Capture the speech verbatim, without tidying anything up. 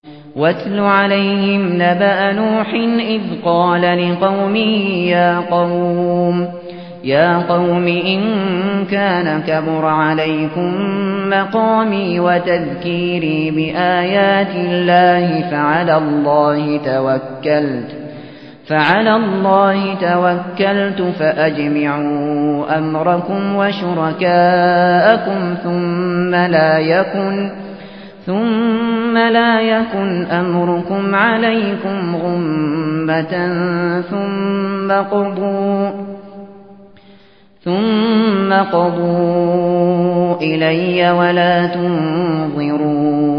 واتل عليهم نبأ نوح إذ قال لقومه يا قوم يا قوم إن كان كبر عليكم مقامي وتذكيري بآيات الله فعلى الله توكلت فعلى الله توكلت فأجمعوا أمركم وشركاءكم ثم لا يكن ثم لا يكن أمركم عليكم غمة ثم قضوا ثم قضوا إلي ولا تنظرون